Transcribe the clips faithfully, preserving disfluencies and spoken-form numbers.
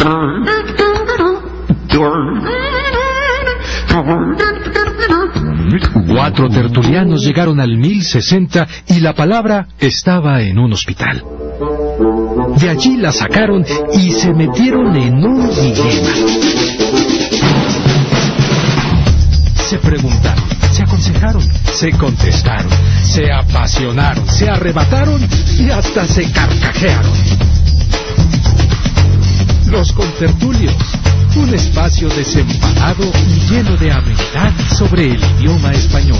Cuatro tertulianos llegaron al mil sesenta y la palabra estaba en un hospital. De allí la sacaron y se metieron en un dilema. Se preguntaron, se aconsejaron, se contestaron, se apasionaron, se arrebataron y hasta se carcajearon. Los contertulios, un espacio desempanado y lleno de amenidad sobre el idioma español.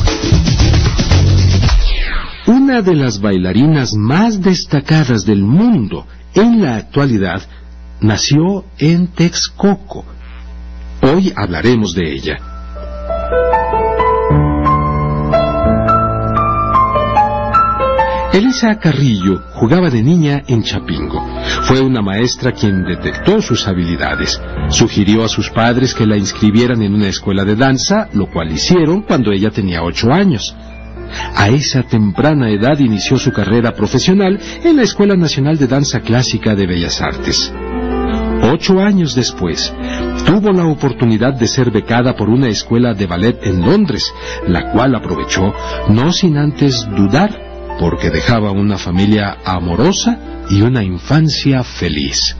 Una de las bailarinas más destacadas del mundo en la actualidad nació en Texcoco. Hoy hablaremos de ella. Elisa Carrillo jugaba de niña en Chapingo. Fue una maestra quien detectó sus habilidades. Sugirió a sus padres que la inscribieran en una escuela de danza, lo cual hicieron cuando ella tenía ocho años. A esa temprana edad inició su carrera profesional en la Escuela Nacional de Danza Clásica de Bellas Artes. Ocho años después, tuvo la oportunidad de ser becada por una escuela de ballet en Londres, la cual aprovechó, no sin antes dudar, porque dejaba una familia amorosa y una infancia feliz.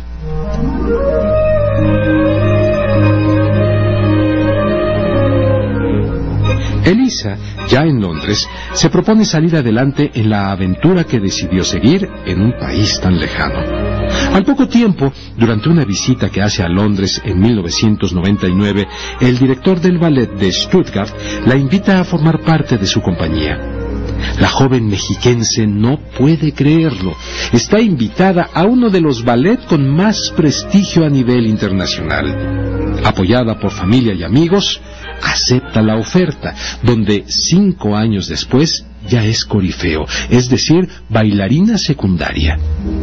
Elisa, ya en Londres, se propone salir adelante en la aventura que decidió seguir en un país tan lejano. Al poco tiempo, durante una visita que hace a Londres en mil novecientos noventa y nueve, el director del ballet de Stuttgart la invita a formar parte de su compañía. La joven mexiquense no puede creerlo. Está invitada a uno de los ballets con más prestigio a nivel internacional. Apoyada por familia y amigos, acepta la oferta, donde cinco años después ya es corifeo, es decir, bailarina secundaria.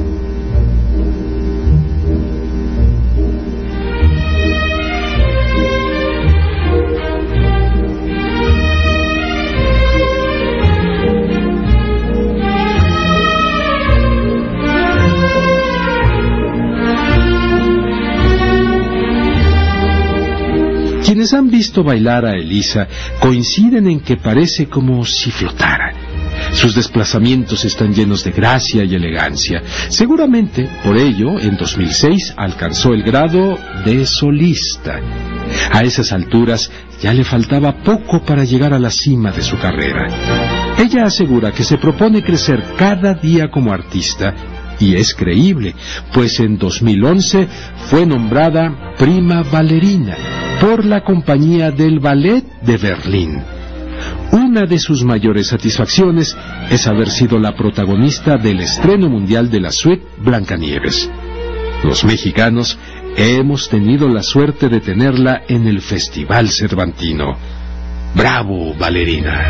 Quienes han visto bailar a Elisa coinciden en que parece como si flotara. Sus desplazamientos están llenos de gracia y elegancia. Seguramente, por ello, en dos mil seis alcanzó el grado de solista. A esas alturas ya le faltaba poco para llegar a la cima de su carrera. Ella asegura que se propone crecer cada día como artista. Y es creíble, pues en dos mil once fue nombrada prima ballerina por la Compañía del Ballet de Berlín. Una de sus mayores satisfacciones es haber sido la protagonista del estreno mundial de la suite Blancanieves. Los mexicanos hemos tenido la suerte de tenerla en el Festival Cervantino. ¡Bravo, ballerina!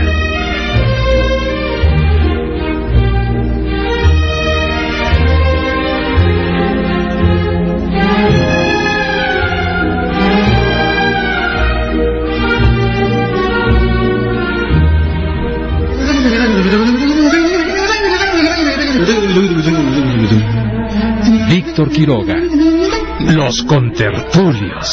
Víctor Quiroga, Los Contertulios.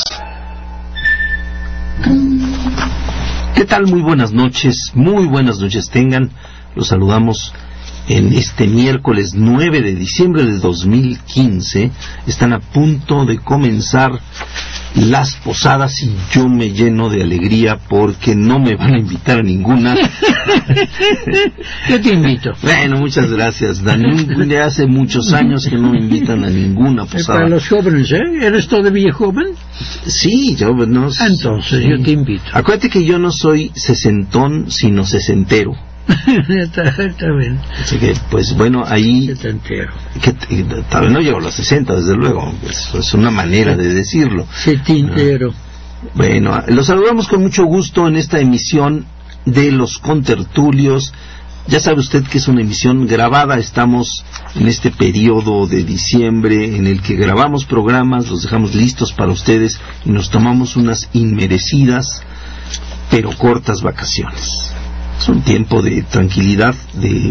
¿Qué tal? Muy buenas noches, muy buenas noches tengan. Los saludamos en este miércoles nueve de diciembre de dos mil quince. Están a punto de comenzar las posadas y yo me lleno de alegría porque no me van a invitar a ninguna. Yo te invito. Bueno, muchas gracias, Dani. De hace muchos años que no me invitan a ninguna posada. Para los jóvenes, ¿eh? ¿Eres todavía joven? Sí, yo no. Entonces sí. Yo te invito. Acuérdate que yo no soy sesentón, sino sesentero. está, está bien. Así que, pues bueno, ahí... Setentero. Que, tal vez no llego a los sesenta, desde luego. Es, es una manera de decirlo. Setintero. Bueno, los saludamos con mucho gusto en esta emisión de Los Contertulios. Ya sabe usted que es una emisión grabada. Estamos en este periodo de diciembre en el que grabamos programas, los dejamos listos para ustedes y nos tomamos unas inmerecidas pero cortas vacaciones. Es un tiempo de tranquilidad, de,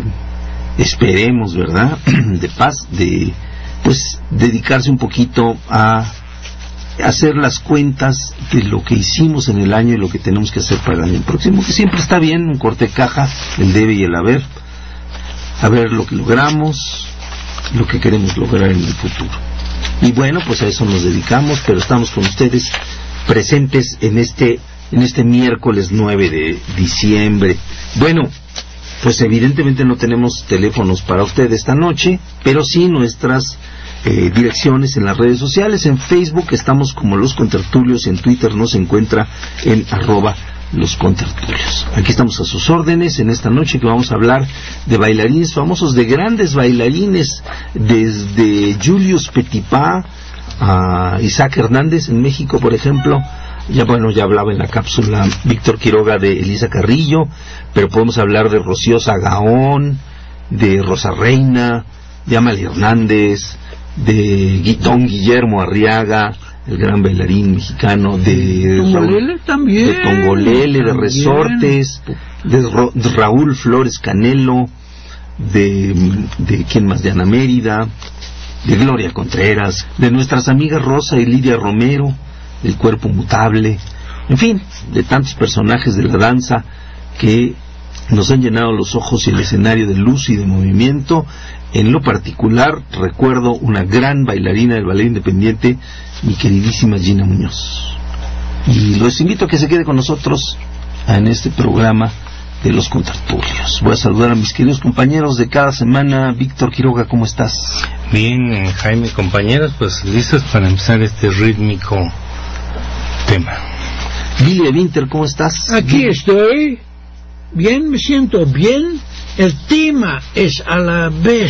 esperemos, ¿verdad?, de paz, de, pues, dedicarse un poquito a hacer las cuentas de lo que hicimos en el año y lo que tenemos que hacer para el año próximo, que siempre está bien, un corte de caja, el debe y el haber, a ver lo que logramos, lo que queremos lograr en el futuro. Y bueno, pues a eso nos dedicamos, pero estamos con ustedes presentes en este en este miércoles nueve de diciembre. Bueno, pues evidentemente no tenemos teléfonos para usted esta noche, pero sí nuestras eh, direcciones en las redes sociales. En Facebook estamos como Los Contertulios, en Twitter nos encuentra en arroba Los Contertulios. Aquí estamos a sus órdenes en esta noche, que vamos a hablar de bailarines famosos, de grandes bailarines, desde Julius Petipa a Isaac Hernández en México, por ejemplo. Ya bueno, ya hablaba en la cápsula Víctor Quiroga de Elisa Carrillo, pero podemos hablar de Rocío Sagaón, de Rosa Reina, de Amalia Hernández, de Don Guillermo Arriaga, el gran bailarín mexicano, de Tongolele también, de Tongolele, de Resortes, de, Ro, de Raúl Flores Canelo, de, de quién más, de Ana Mérida, de Gloria Contreras, de nuestras amigas Rosa y Lidia Romero, del Cuerpo Mutable, en fin, de tantos personajes de la danza que nos han llenado los ojos y el escenario de luz y de movimiento. En lo particular, recuerdo una gran bailarina del ballet independiente, mi queridísima Gina Muñoz. Y los invito a que se quede con nosotros en este programa de Los Contertulios. Voy a saludar a mis queridos compañeros de cada semana. Víctor Quiroga, ¿cómo estás? Bien, Jaime, compañeros, pues listos para empezar este rítmico tema. Lilia Winter, ¿cómo estás? Aquí estoy, bien, me siento bien. El tema es a la vez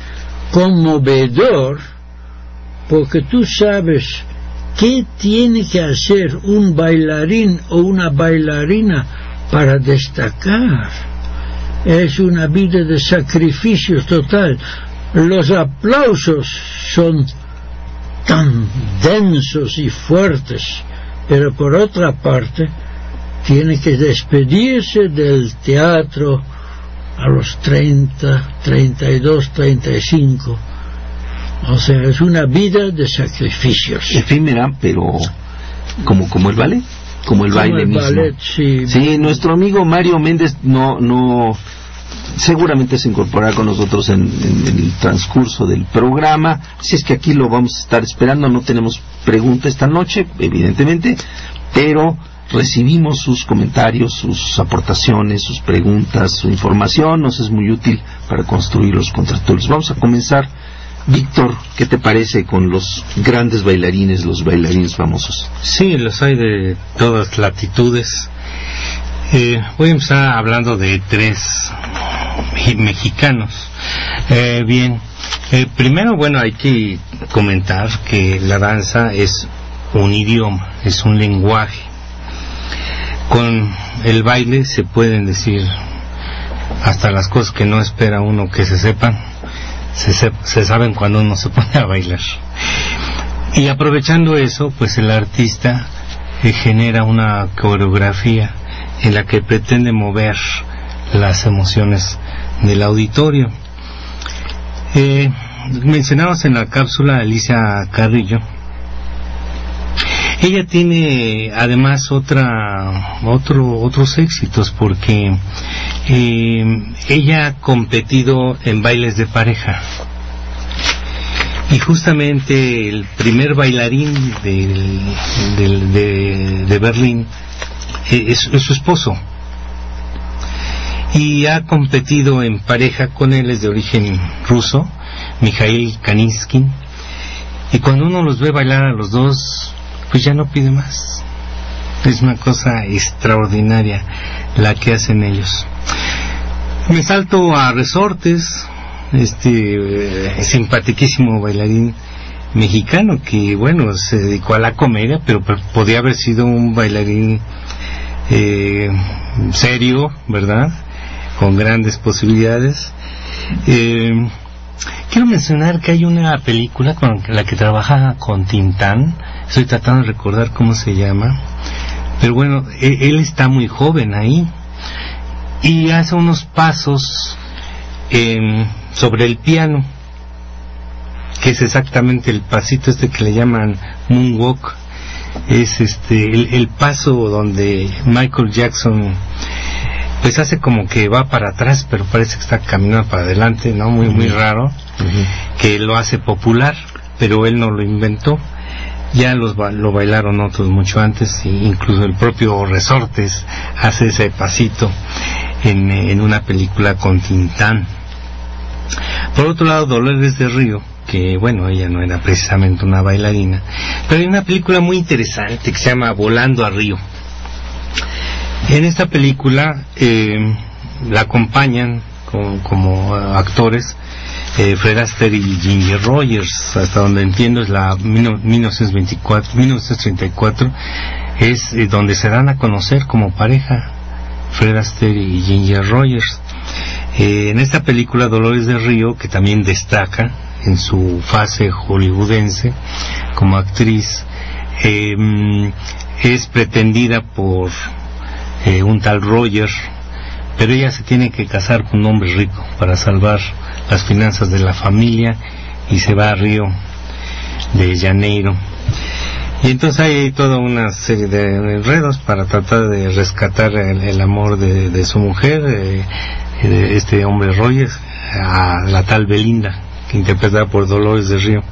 conmovedor, porque tú sabes qué tiene que hacer un bailarín o una bailarina para destacar. Es una vida de sacrificio total. Los aplausos son tan densos y fuertes, pero por otra parte tiene que despedirse del teatro a los treinta, treinta y dos, treinta y cinco. O sea, es una vida de sacrificios. Efímera, pero como como el ballet, como el como baile el mismo. ballet, sí. Sí, nuestro amigo Mario Méndez no no seguramente se incorporará con nosotros en, en, en el transcurso del programa. Si es que aquí lo vamos a estar esperando. No tenemos pregunta esta noche, evidentemente, pero recibimos sus comentarios, sus aportaciones, sus preguntas, su información. Nos es muy útil para construir los contertulios. Vamos a comenzar. Víctor, ¿qué te parece con los grandes bailarines, los bailarines famosos? Sí, los hay de todas latitudes. Eh, voy a empezar hablando de tres mexicanos. Eh, bien, eh, primero, bueno, hay que comentar que la danza es un idioma, es un lenguaje. Con el baile se pueden decir hasta las cosas que no espera uno que se sepan, se, se, se saben cuando uno se pone a bailar. Y aprovechando eso, pues el artista eh, genera una coreografía en la que pretende mover las emociones del auditorio. Eh, mencionamos en la cápsula a Elisa Carrillo. Ella tiene además otra otro otros éxitos, porque eh, ella ha competido en bailes de pareja, y justamente el primer bailarín del, del, de, de Berlín es, es su esposo, y ha competido en pareja con él. Es de origen ruso, Mikhail Kaninsky, y cuando uno los ve bailar a los dos, pues ya no pide más. Es una cosa extraordinaria la que hacen ellos. Me salto a Resortes, este eh, simpaticísimo bailarín mexicano que, bueno, se dedicó a la comedia, pero podía haber sido un bailarín eh, serio, ¿verdad?, con grandes posibilidades. Eh, quiero mencionar que hay una película con la que trabaja con Tintán. Estoy tratando de recordar cómo se llama, pero bueno, él está muy joven ahí y hace unos pasos eh, sobre el piano, que es exactamente el pasito este que le llaman moonwalk, es este el, el paso donde Michael Jackson pues hace como que va para atrás, pero parece que está caminando para adelante, ¿no? Muy, muy raro, uh-huh. que lo hace popular, pero él no lo inventó. Ya los, lo bailaron otros mucho antes, e incluso el propio Resortes hace ese pasito en, en una película con Tintán. Por otro lado, Dolores del Río, que bueno, ella no era precisamente una bailarina, pero hay una película muy interesante que se llama Volando a Río. En esta película eh, la acompañan con, como actores eh, Fred Astaire y Ginger Rogers. Hasta donde entiendo es la mil novecientos veinticuatro, mil novecientos treinta y cuatro, es eh, donde se dan a conocer como pareja Fred Astaire y Ginger Rogers. Eh, en esta película Dolores del Río, que también destaca en su fase hollywoodense como actriz, eh, es pretendida por eh, un tal Roger, pero ella se tiene que casar con un hombre rico para salvar las finanzas de la familia y se va a Río de Janeiro. Y entonces hay toda una serie de enredos para tratar de rescatar el, el amor de, de su mujer, eh, de este hombre Rogers, a la tal Belinda, que interpretada por Dolores del Río.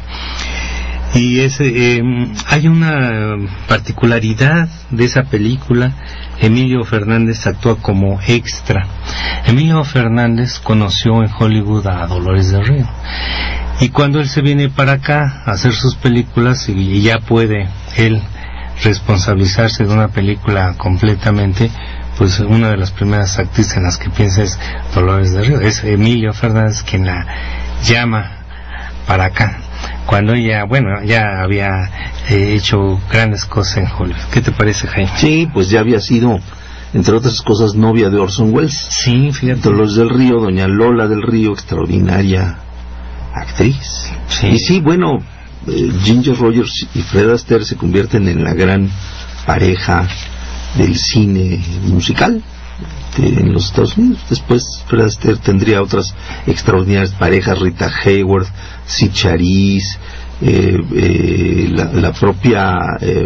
Y es, eh, hay una particularidad de esa película. Emilio Fernández actúa como extra. Emilio Fernández conoció en Hollywood a Dolores del Río, y cuando él se viene para acá a hacer sus películas y, y ya puede él responsabilizarse de una película completamente, pues una de las primeras actrices en las que piensa es Dolores del Río. Es Emilio Fernández quien la llama para acá, cuando ella, bueno, ya había eh, hecho grandes cosas en Hollywood. ¿Qué te parece, Jaime? Sí, pues ya había sido, entre otras cosas, novia de Orson Welles. Sí, fíjate. Dolores del Río, doña Lola del Río, extraordinaria actriz. Sí. Y sí, bueno, eh, Ginger Rogers y Fred Astaire se convierten en la gran pareja del cine musical de, en los Estados Unidos. Después Fred Astaire tendría otras extraordinarias parejas, Rita Hayworth, Sid Charisse, eh, eh, la, la propia eh,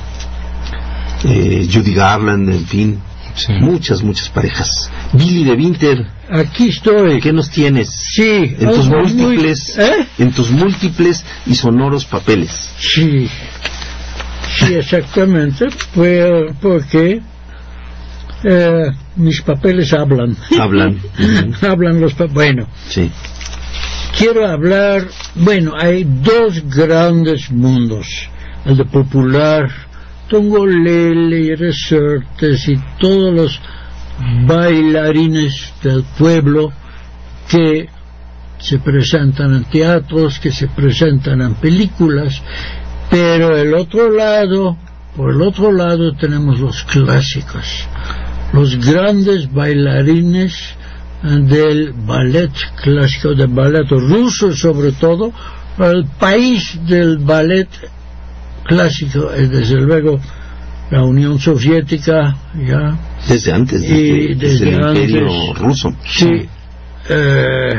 eh, Judy Garland, en fin, sí. muchas, muchas parejas. Billy de Winter, aquí estoy. ¿Qué nos tienes? Sí, en tus múltiples, muy... ¿Eh? en tus múltiples y sonoros papeles. Sí, sí, exactamente, pues, porque eh, mis papeles hablan. Hablan. Uh-huh. Hablan los papeles. Bueno. Sí. Quiero hablar, bueno, hay dos grandes mundos, el de popular, Tongolele y Resortes y todos los bailarines del pueblo que se presentan en teatros, que se presentan en películas, pero el otro lado, por el otro lado tenemos los clásicos, los grandes bailarines del ballet clásico, del ballet ruso sobre todo. El país del ballet clásico es desde luego la Unión Soviética, ya desde antes, desde, y desde, desde el antes, Imperio Ruso. Sí, eh,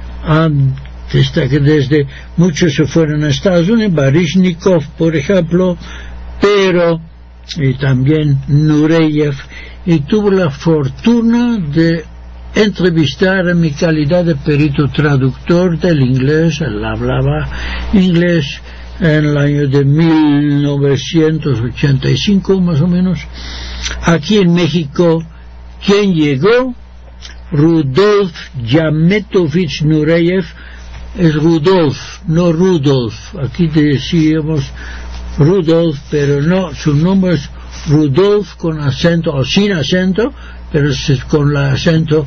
antes de que desde muchos se fueron a Estados Unidos, Baryshnikov por ejemplo, pero y también Nureyev, y tuve la fortuna de entrevistar en mi calidad de perito traductor del inglés. Él hablaba inglés en el año de mil novecientos ochenta y cinco más o menos, aquí en México. ¿Quién llegó? Rudolf Yametovich Nureyev. Es Rudolf, no Rudolf. Aquí decíamos Rudolf, pero no, su nombre es Rudolf con acento o sin acento, pero es con el acento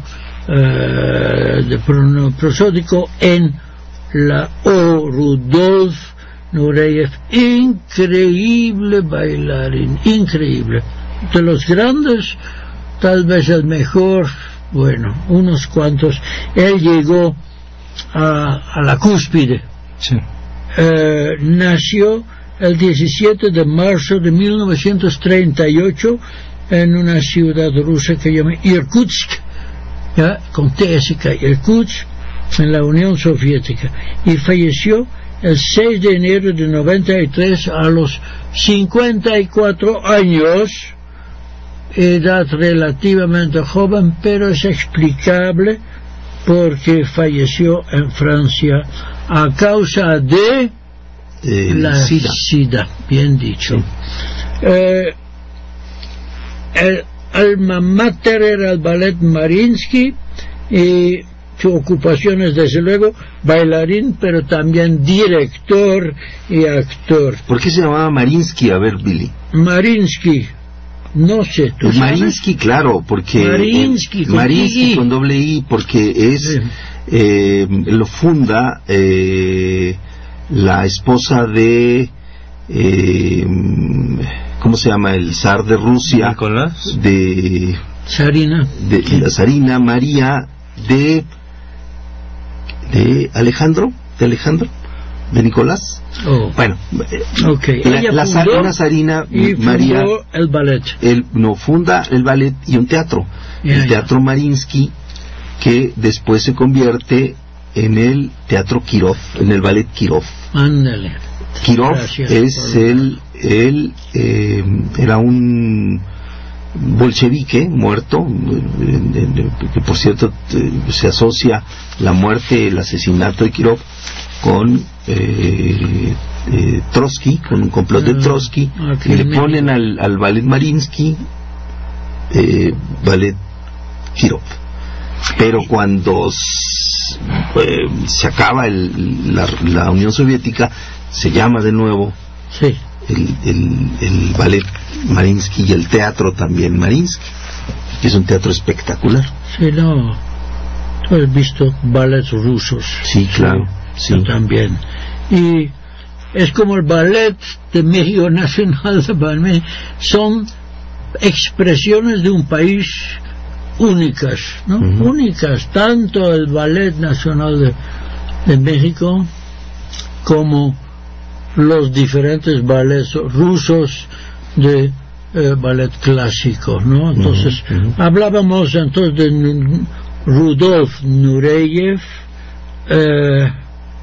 eh, de prosódico en la O. Rudolf Nureyev, increíble bailarín, increíble, de los grandes, tal vez el mejor, bueno, unos cuantos. Él llegó a, a la cúspide. Sí. Eh, nació el diecisiete de marzo de mil novecientos treinta y ocho en una ciudad rusa que se llama Irkutsk, ¿ya? Con T S K, Irkutsk, en la Unión Soviética, y falleció el seis de enero de noventa y tres a los cincuenta y cuatro años, edad relativamente joven, pero es explicable porque falleció en Francia a causa de Eh, la SIDA. SIDA, bien dicho. Sí. Eh, el alma mater era el ballet Mariinsky, y su ocupación es desde luego bailarín, pero también director y actor. ¿Por qué se llamaba Mariinsky? A ver, Billy. Mariinsky, no sé, ¿tú El sabes? Mariinsky, claro, porque... Mariinsky, eh, con Mariinsky I. con doble I, porque es... Sí. eh, lo funda eh, la esposa de... eh, ¿cómo se llama? El zar de Rusia. Nicolás. De... Sarina. de la zarina María de... de Alejandro, de Alejandro, de Nicolás. Oh, Bueno, ok. la, Ella la fundó una zarina y María, fundó el ballet. él no funda el ballet y un teatro, Ya, el ya. Teatro Mariinsky, que después se convierte en el Teatro Kirov, en el ballet Kirov. Ándale. Kirov Gracias es por- el, él eh, era un bolchevique muerto, eh, que por cierto eh, se asocia la muerte, el asesinato de Kirov con eh, eh, Trotsky, con un complot de Ah, Trotsky, aquí y le en ponen México. al, al ballet Mariinsky eh, ballet Kirov. Pero cuando s- eh, se acaba el- la, la Unión Soviética, se llama de nuevo Sí. el, el, el ballet Mariinsky y el teatro también Mariinsky, que es un teatro espectacular. Sí, no. Tú has visto ballets rusos. Sí, claro, sí. Yo también. Y es como el ballet de México Nacional de Ballet. Son expresiones de un país únicas, ¿no? Ujú. Únicas. Tanto el Ballet Nacional de, de México como los diferentes ballets rusos de eh, ballet clásico, ¿no? Entonces, Ujú, ujú. hablábamos entonces de N- Rudolf Nureyev, eh,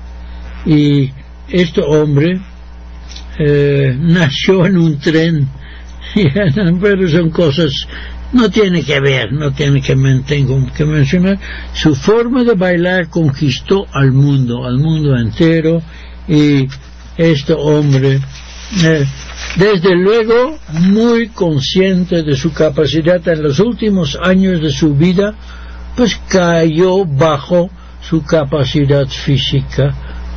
y este hombre eh, nació en un tren, pero son cosas, no tiene que ver, no tiene que, men- tengo que mencionar. Su forma de bailar conquistó al mundo, al mundo entero, y este hombre, eh, desde luego, muy consciente de su capacidad en los últimos años de su vida, pues cayó bajo su capacidad física.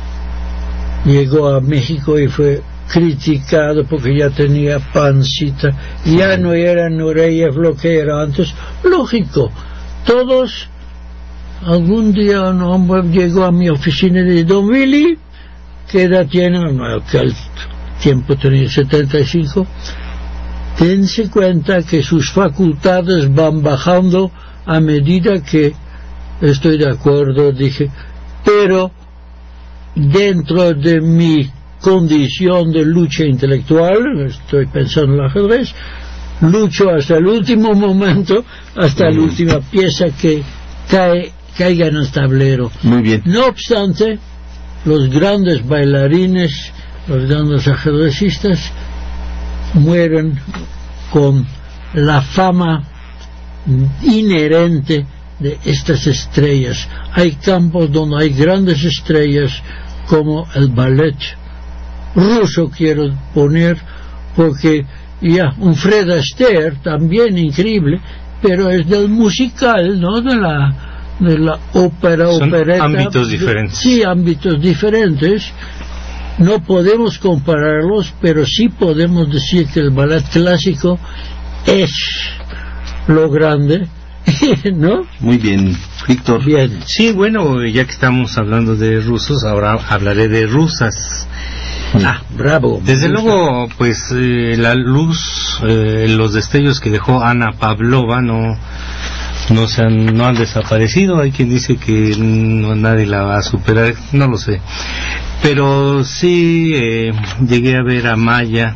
Llegó a México y fue criticado porque ya tenía pancita, ya no era Nureyev lo que era antes. Lógico, todos, algún día un hombre llegó a mi oficina y dijo: Don Willy, ¿qué edad tiene? No, aquel tiempo tenía setenta y cinco. Dense cuenta que sus facultades van bajando a medida que... Estoy de acuerdo, dije, pero dentro de mi condición de lucha intelectual, estoy pensando en el ajedrez, lucho hasta el último momento, hasta la última pieza que cae, caiga en el tablero. Muy bien. No obstante, los grandes bailarines, los grandes ajedrecistas mueren con la fama inherente de estas estrellas. Hay campos donde hay grandes estrellas, como el ballet ruso, quiero poner, porque ya un Fred Astaire, también increíble, pero es del musical, no de la de la ópera, Son opereta. ámbitos diferentes. Sí, ámbitos diferentes. No podemos compararlos, pero sí podemos decir que el ballet clásico es lo grande, ¿no? Muy bien, Víctor. Bien. Sí, bueno, ya que estamos hablando de rusos, ahora hablaré de rusas. Ah, bravo. Desde me gusta. luego, pues eh, la luz, eh, los destellos que dejó Ana Pavlova no no se han, no han desaparecido. Hay quien dice que no, nadie la va a superar, no lo sé. Pero sí eh, llegué a ver a Maya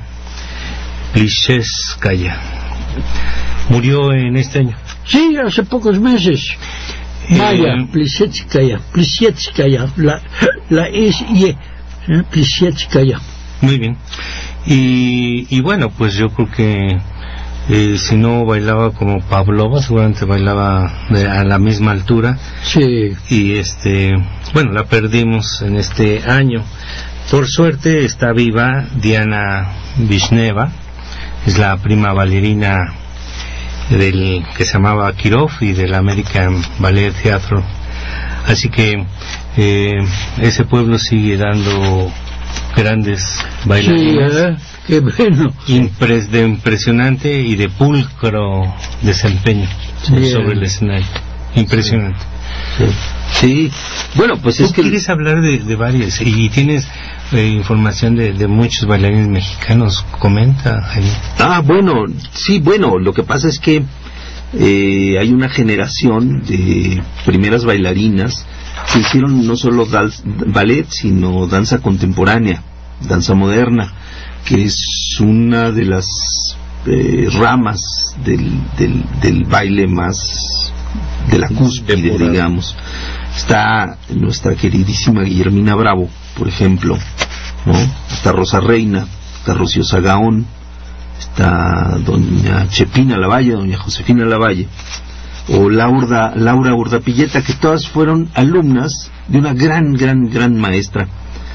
Plisetskaya. Murió en este año. Sí, hace pocos meses. Eh, Maya Plisetskaya, Plisetskaya, la, la es y, ¿eh? Plisetskaya. Muy bien. Y, y bueno, pues yo creo que eh, si no bailaba como Pavlova, seguramente bailaba de, a la misma altura. Sí. Y este, bueno, la perdimos en este año. Por suerte está viva Diana Vishneva, es la prima bailarina del que se llamaba Kirov y del American Ballet Theatre. Así que eh, ese pueblo sigue dando grandes bailarines. Sí, ¿eh? Qué bueno. Impres, de impresionante y de pulcro desempeño Bien. sobre el escenario. Impresionante. Sí, sí. Bueno, pues Tú es que... quieres hablar de, de varias y tienes eh, información de, de muchos bailarines mexicanos. Comenta ahí. Ah, bueno, sí, bueno, lo que pasa es que eh, hay una generación de primeras bailarinas que hicieron no solo dal- ballet, sino danza contemporánea, danza moderna, que es una de las eh, ramas del, del, del baile más de la cúspide, Temporal. digamos. Está nuestra queridísima Guillermina Bravo, por ejemplo, ¿no? Está Rosa Reina, está Rocío Sagaón, está doña Chepina Lavalle, doña Josefina Lavalle, o Laura, Laura Urdapilleta, que todas fueron alumnas de una gran, gran, gran maestra,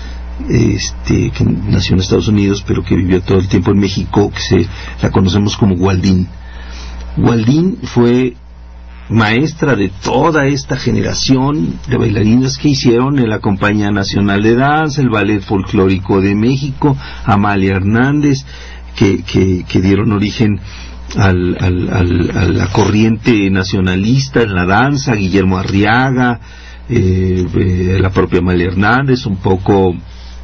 este, que nació en Estados Unidos, pero que vivió todo el tiempo en México, que se la conocemos como Gualdín. Gualdín fue maestra de toda esta generación de bailarinas que hicieron en la Compañía Nacional de Danza, el Ballet Folclórico de México, Amalia Hernández, que, que, que dieron origen al, al, al, a la corriente nacionalista en la danza, Guillermo Arriaga, eh, eh, la propia Amalia Hernández, un poco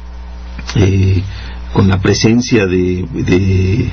eh, con la presencia de, de,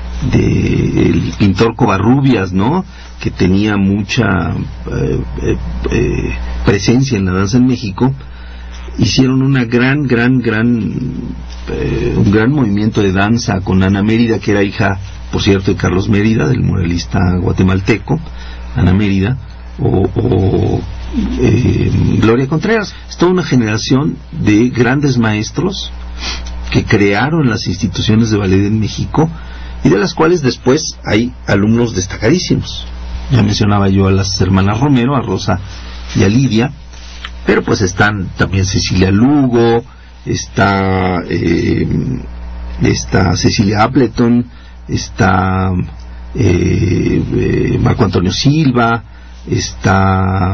de el pintor Covarrubias, ¿no?, que tenía mucha eh, eh, eh, presencia en la danza en México. Hicieron una gran, gran, gran eh, un gran movimiento de danza con Ana Mérida, que era hija, por cierto, de Carlos Mérida, del muralista guatemalteco, Ana Mérida, o, o eh, Gloria Contreras. Es toda una generación de grandes maestros que crearon las instituciones de ballet en México y de las cuales después hay alumnos destacadísimos. Ya mencionaba yo a las hermanas Romero, a Rosa y a Lidia, pero pues están también Cecilia Lugo, está eh, está Cecilia Appleton, está eh, eh, Marco Antonio Silva, está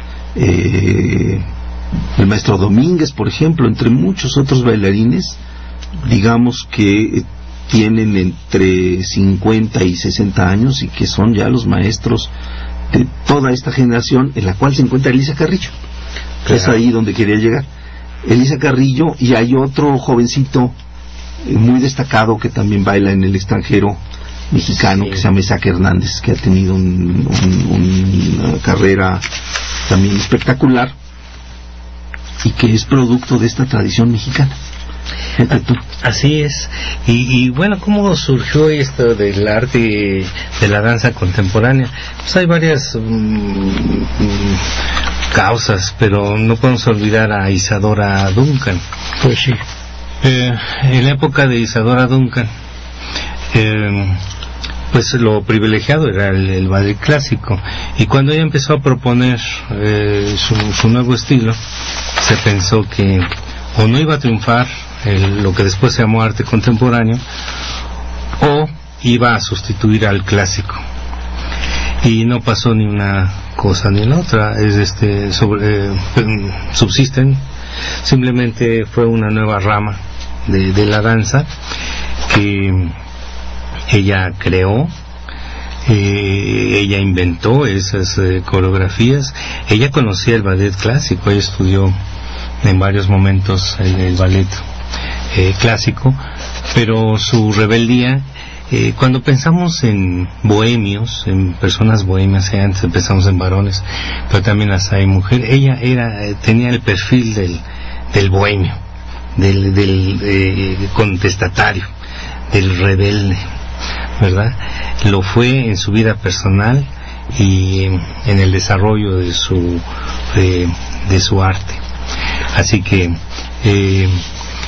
eh, el maestro Domínguez, por ejemplo, entre muchos otros bailarines, digamos que tienen entre cincuenta y sesenta años y que son ya los maestros de toda esta generación, en la cual se encuentra Elisa Carrillo. Claro. Es ahí donde quería llegar. Elisa Carrillo, y hay otro jovencito eh, muy destacado que también baila en el extranjero mexicano, sí, que se llama Isaac Hernández, que ha tenido un, un, una carrera también espectacular y que es producto de esta tradición mexicana. Así es. Y, y bueno, ¿cómo surgió esto del arte de la danza contemporánea? Pues hay varias um, causas, pero no podemos olvidar a Isadora Duncan. Pues sí. Eh, en la época de Isadora Duncan, eh, pues lo privilegiado era el, el ballet clásico, y cuando ella empezó a proponer eh, su, su nuevo estilo, se pensó que o no iba a triunfar el, lo que después se llamó arte contemporáneo, o iba a sustituir al clásico, y no pasó ni una cosa ni la otra. Es este sobre, eh, subsisten, simplemente fue una nueva rama de, de la danza que ella creó, eh, ella inventó esas eh, coreografías. Ella conocía el ballet clásico, ella estudió en varios momentos el, el ballet eh, clásico, pero su rebeldía, eh, cuando pensamos en bohemios, en personas bohemias, eh, antes pensamos en varones, pero también las hay mujeres, ella era eh, tenía el perfil del, del bohemio, del, del eh, contestatario, del rebelde, ¿verdad? Lo fue en su vida personal y en el desarrollo de su eh, de su arte. Así que eh,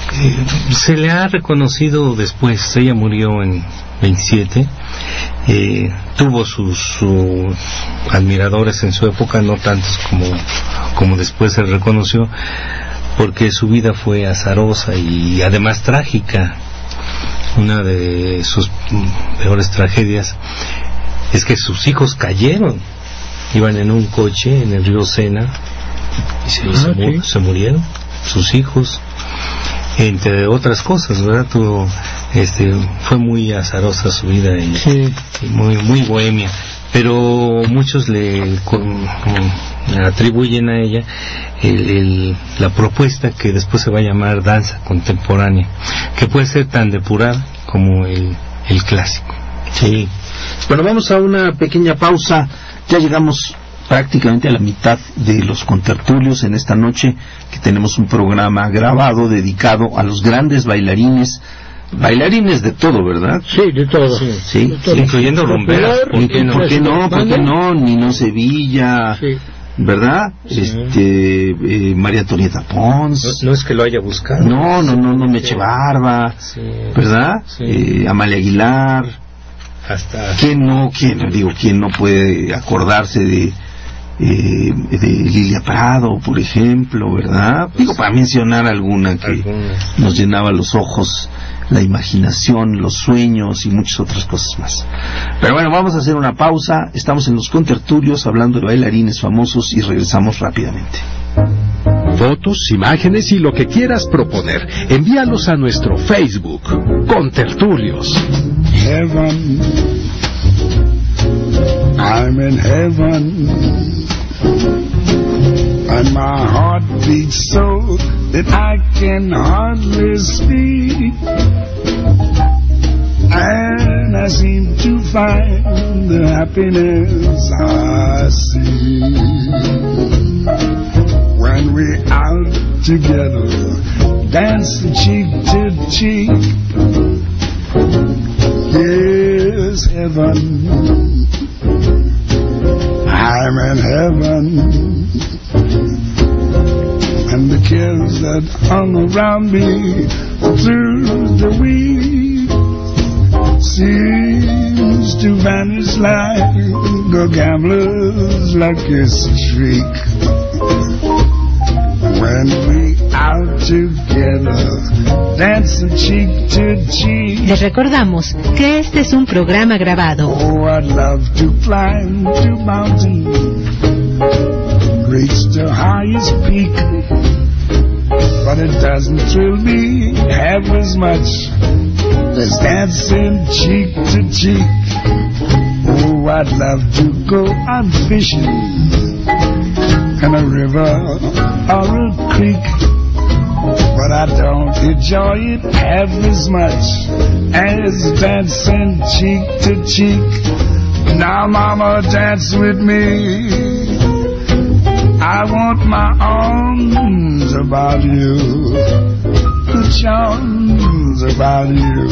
eh, se le ha reconocido después. Ella murió en veintisiete. Eh, tuvo sus, sus admiradores en su época, no tantos como, como después se reconoció, porque su vida fue azarosa y además trágica. Una de sus peores tragedias es que sus hijos cayeron, iban en un coche en el río Sena y se, ah, se, sí. se murieron sus hijos, entre otras cosas, ¿verdad? Tuvo, este, fue muy azarosa su vida y, sí. y muy muy bohemia, pero muchos le, con, le atribuyen a ella el, el, la propuesta que después se va a llamar danza contemporánea, que puede ser tan depurada como el, el clásico. Sí. Bueno, vamos a una pequeña pausa. Ya llegamos prácticamente a la mitad de los contertulios en esta noche, que tenemos un programa grabado dedicado a los grandes bailarines, bailarines de todo, ¿verdad? Sí, de todo. Sí, sí, de todo. Incluyendo rumberas. ¿Por qué no? ¿Por qué no? ¿Por qué no? Nino Sevilla, sí. ¿verdad? Sí. Este, eh, María Antonieta Pons. No, no es que lo haya buscado. No, no, no, no, Meche Barba, sí. ¿verdad? Sí. Eh, Amalia Aguilar. Hasta... ¿Quién no, quién, digo, quién no puede acordarse de Eh, de Lilia Prado, por ejemplo, ¿verdad? Pues, digo, para mencionar alguna que algunas. Nos llenaba los ojos, la imaginación, los sueños y muchas otras cosas más. Pero bueno, vamos a hacer una pausa. Estamos en los contertulios hablando de bailarines famosos y regresamos rápidamente. Fotos, imágenes y lo que quieras proponer, envíalos a nuestro Facebook, Contertulios. Heaven, I'm in heaven. And my heart beats so that I can hardly speak. And I seem to find the happiness I see when we're out together, dancing cheek to cheek. Yes, heaven, I'm in heaven. And the cares that hung around me through the week seems to vanish like a gambler's lucky streak. When we out together, dancing cheek to cheek. Les recordamos que este es un programa grabado. Oh, I'd love to climb to mountain, reach the highest peak, but it doesn't thrill me half as much as dancing cheek to cheek. Oh, I'd love to go out fishing in a river or a creek, but I don't enjoy it half as much as dancing cheek to cheek. Now, mama, dance with me. I want my arms about you, the charms about you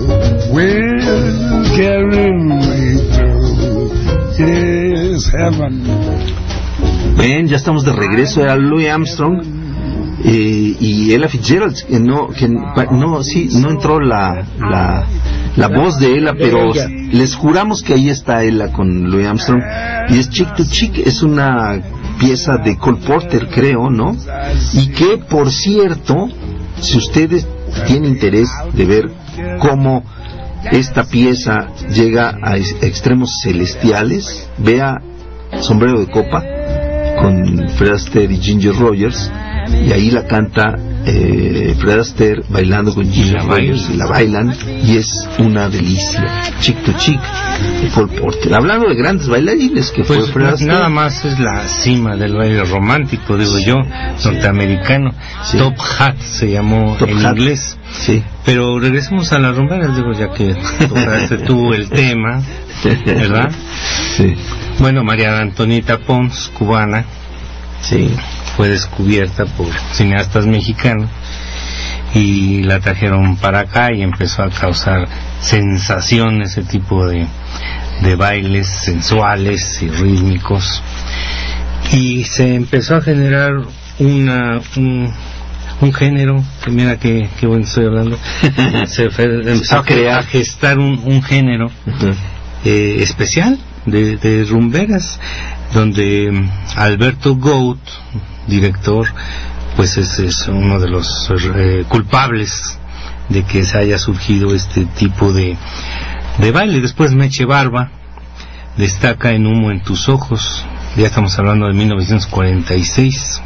will carry me through. Yes, heaven. Bien, ya estamos de regreso. Era Louis Armstrong eh, y Ella Fitzgerald, que no, que no, sí, no entró la, la, la voz de Ella, pero les juramos que ahí está Ella con Louis Armstrong, y es Cheek to Cheek, es una pieza de Cole Porter, creo, ¿no? Y que, por cierto, si ustedes tienen interés de ver cómo esta pieza llega a extremos celestiales, vea Sombrero de Copa con Fred Astaire y Ginger Rogers, y ahí la canta eh, Fred Astaire bailando con Ginger Rogers, y la bailan, y es una delicia. Cheek to Cheek de Cole Porter. Hablando de grandes bailarines, que pues fue Fred Astaire. Nada más es la cima del baile romántico, digo yo, norteamericano. Sí. Top Hat se llamó Top en Hat. Inglés. Sí. Pero regresemos a las rumberas, digo, ya que tocaste tú el tema, ¿verdad? Sí. Bueno, María Antonieta Pons, cubana, sí, fue descubierta por cineastas mexicanos y la trajeron para acá y empezó a causar sensación ese tipo de, de bailes sensuales y rítmicos, y se empezó a generar una un, un género, que mira qué, qué bueno estoy hablando, se fue, empezó a, crear, a gestar un, un género uh-huh. eh, especial de, de rumberas, donde Alberto Gout, director, pues es, es uno de los eh, culpables de que se haya surgido este tipo de, de baile. Después Meche Barba destaca en Humo en tus ojos, ya estamos hablando de mil novecientos cuarenta y seis.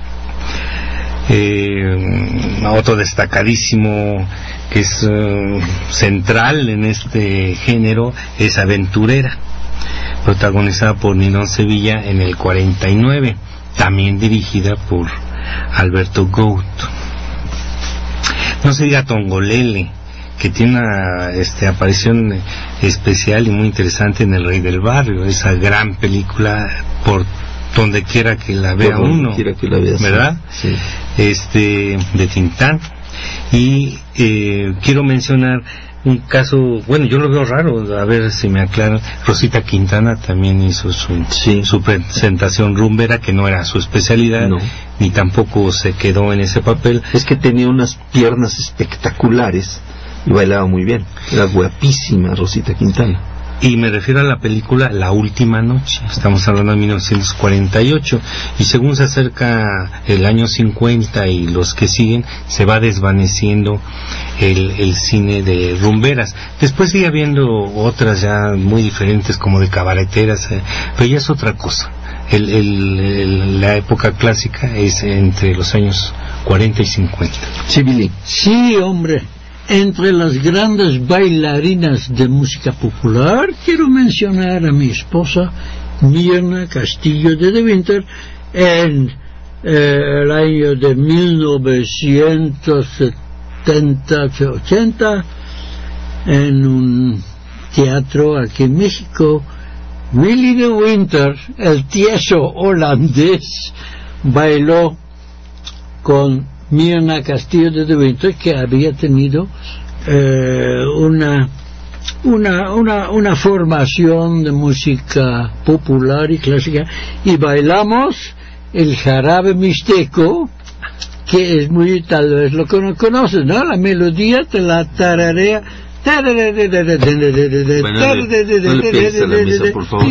Eh, otro destacadísimo que es uh, central en este género es Aventurera, protagonizada por Ninón Sevilla en el cuarenta y nueve, también dirigida por Alberto Gout. No se diga Tongolele, que tiene una este, aparición especial y muy interesante en El Rey del Barrio, esa gran película por donde quiera que la vea por uno, quiera que la vea, ¿verdad? Sí. Este, de Tintán. Y eh, quiero mencionar un caso, bueno, yo lo veo raro, a ver si me aclaran. Rosita Quintana también hizo su, sí. su presentación rumbera, que no era su especialidad, no. ni tampoco se quedó en ese papel. Es que tenía unas piernas espectaculares y bailaba muy bien, era guapísima Rosita Quintana. Y me refiero a la película La Última Noche, estamos hablando de mil novecientos cuarenta y ocho, y según se acerca el año cincuenta y los que siguen, se va desvaneciendo el, el cine de rumberas. Después sigue habiendo otras ya muy diferentes, como de cabareteras, eh, pero ya es otra cosa. El, el, el, la época clásica es entre los años cuarenta y cincuenta. Sí, Billy. Sí, hombre. Entre las grandes bailarinas de música popular, quiero mencionar a mi esposa Mirna Castillo de De Winter en eh, el año de mil novecientos setenta ochenta en un teatro aquí en México. Willy de Winter, el tieso holandés, bailó con Mirna Castillo de De Winter, que había tenido eh, una, una, una, una formación de música popular y clásica, y bailamos el jarabe mixteco, que es muy, tal vez lo conoces, ¿no? La melodía te la tararea. Bueno, no le pegues a la mesa, por favor.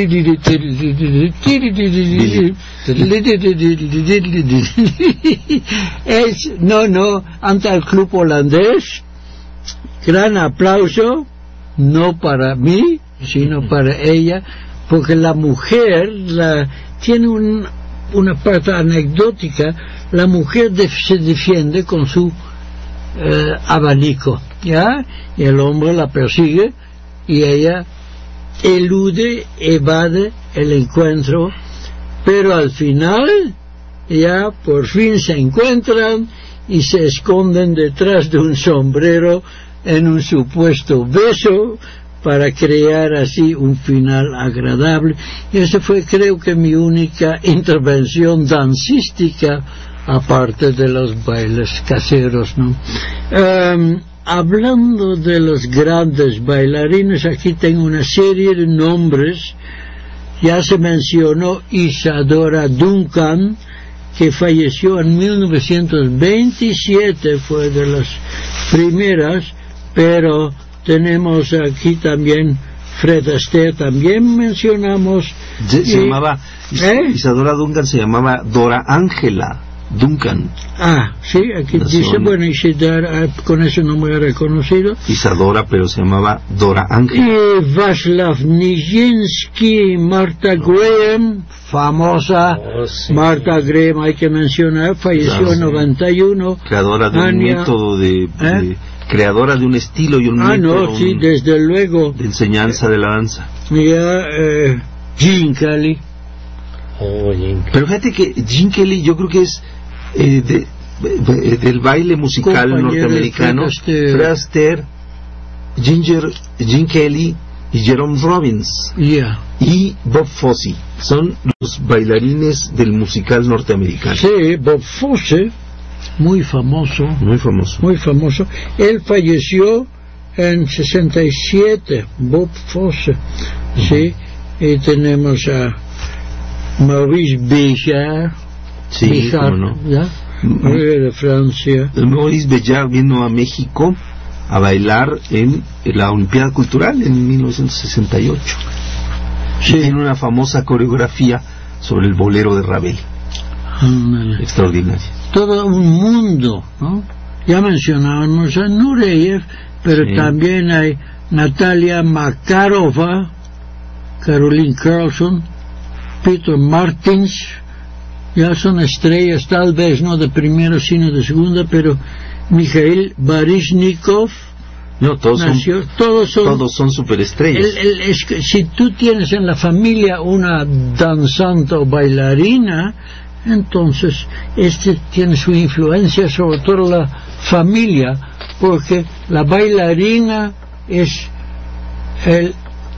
Es, no, no, ante el club holandés, gran aplauso, no para mí, sino para ella, porque la mujer la, tiene un, una parte anecdótica. La mujer def, se defiende con su eh, abanico, ¿ya? Y el hombre la persigue y ella elude, evade el encuentro, pero al final ya por fin se encuentran y se esconden detrás de un sombrero en un supuesto beso para crear así un final agradable. Y esa fue, creo que, mi única intervención dancística, aparte de los bailes caseros, ¿no? Um, Hablando de los grandes bailarines, aquí tengo una serie de nombres. Ya se mencionó Isadora Duncan, que falleció en mil novecientos veintisiete, fue de las primeras, pero tenemos aquí también Fred Astaire, también mencionamos. Se, se y, llamaba, ¿eh? Isadora Duncan se llamaba Dora Ángela Duncan. Ah, sí, aquí Nació dice, bueno, Isadora, con eso no me he reconocido. Isadora, pero se llamaba Dora Ángela. Y Václav Nijinsky, Martha Graham, famosa oh, sí. Martha Graham, hay que mencionar, falleció claro, en noventa y uno. Creadora de Anya, un método de, ¿eh? de... Creadora de un estilo y un ah, método. Ah, no, sí, desde luego. De enseñanza de la danza. Mira, eh, Gene Kelly. Oh, Gene. Pero fíjate que Gene Kelly yo creo que es eh, de, de, del baile musical compañero norteamericano. Fred Astaire, Ginger, Gene Kelly y Jerome Robbins. Yeah. Y Bob Fosse son los bailarines del musical norteamericano. Sí, Bob Fosse, muy famoso. Muy famoso. Muy famoso. Él falleció en sesenta y siete, Bob Fosse. Uh-huh. Sí, y tenemos a Maurice Béjart. Sí, Béjart, no. ¿ya? Rey de Francia. Maurice Béjart vino a México a bailar en la Olimpiada Cultural en mil novecientos sesenta y ocho. Sí. Y tiene una famosa coreografía sobre el bolero de Ravel. Ándale. Extraordinaria. Todo un mundo, ¿no? Ya mencionábamos a Nureyev, pero sí. También hay Natalia Makarova, Caroline Carlson, Peter Martins. Ya son estrellas, tal vez no de primera sino de segunda, pero Mikhail Baryshnikov. No, todos nació, son todos son, todos son superestrellas. El, el, es que si tú tienes en la familia una danzante o bailarina, entonces este tiene su influencia sobre toda la familia, porque la bailarina es el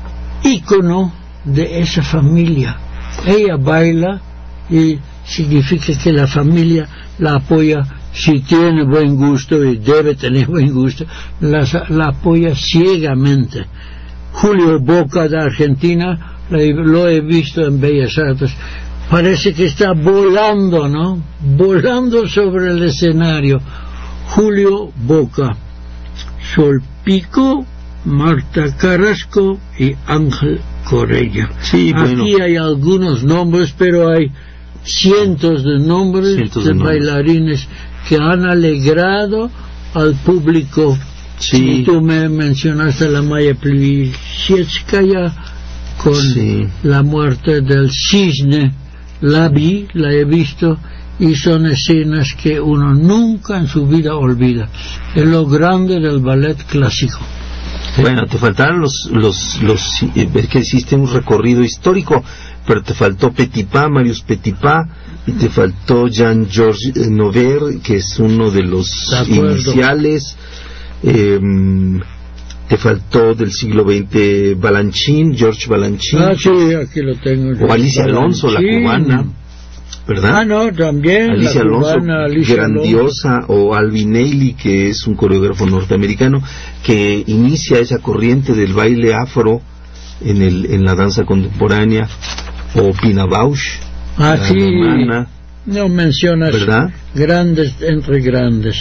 ícono de esa familia. Ella baila y significa que la familia la apoya, si tiene buen gusto, y debe tener buen gusto, la, la apoya ciegamente. Julio Boca de Argentina, lo he visto en Bellas Artes, parece que está volando, ¿no? Volando sobre el escenario. Julio Boca, Sol Pico, Marta Carrasco y Ángel Corella. Sí, bueno. Aquí hay algunos nombres, pero hay cientos de nombres cientos de, de nombres. bailarines que han alegrado al público. Sí. Y tú me mencionaste la Maya Plisetskaya con sí. la muerte del cisne. La vi, la he visto, y son escenas que uno nunca en su vida olvida. Es lo grande del ballet clásico. Bueno, te faltaron los, los, los, ver que hiciste un recorrido histórico, pero te faltó Petipa, Marius Petipa, y te faltó Jean-Georges Nover, que es uno de los de iniciales, eh, te faltó del siglo veinte Balanchine, George Balanchine. Ah, sí, aquí lo tengo. O Alicia Alonso, Balanchine. La cubana, ¿verdad? Ah, no, también. Alicia la Alonso, cubana, Alicia grandiosa, Alonso. O Alvin Ailey, que es un coreógrafo norteamericano que inicia esa corriente del baile afro en el en la danza contemporánea, o Pina Bausch, ah, la sí, alemana, no mencionas, ¿verdad? Grandes entre grandes.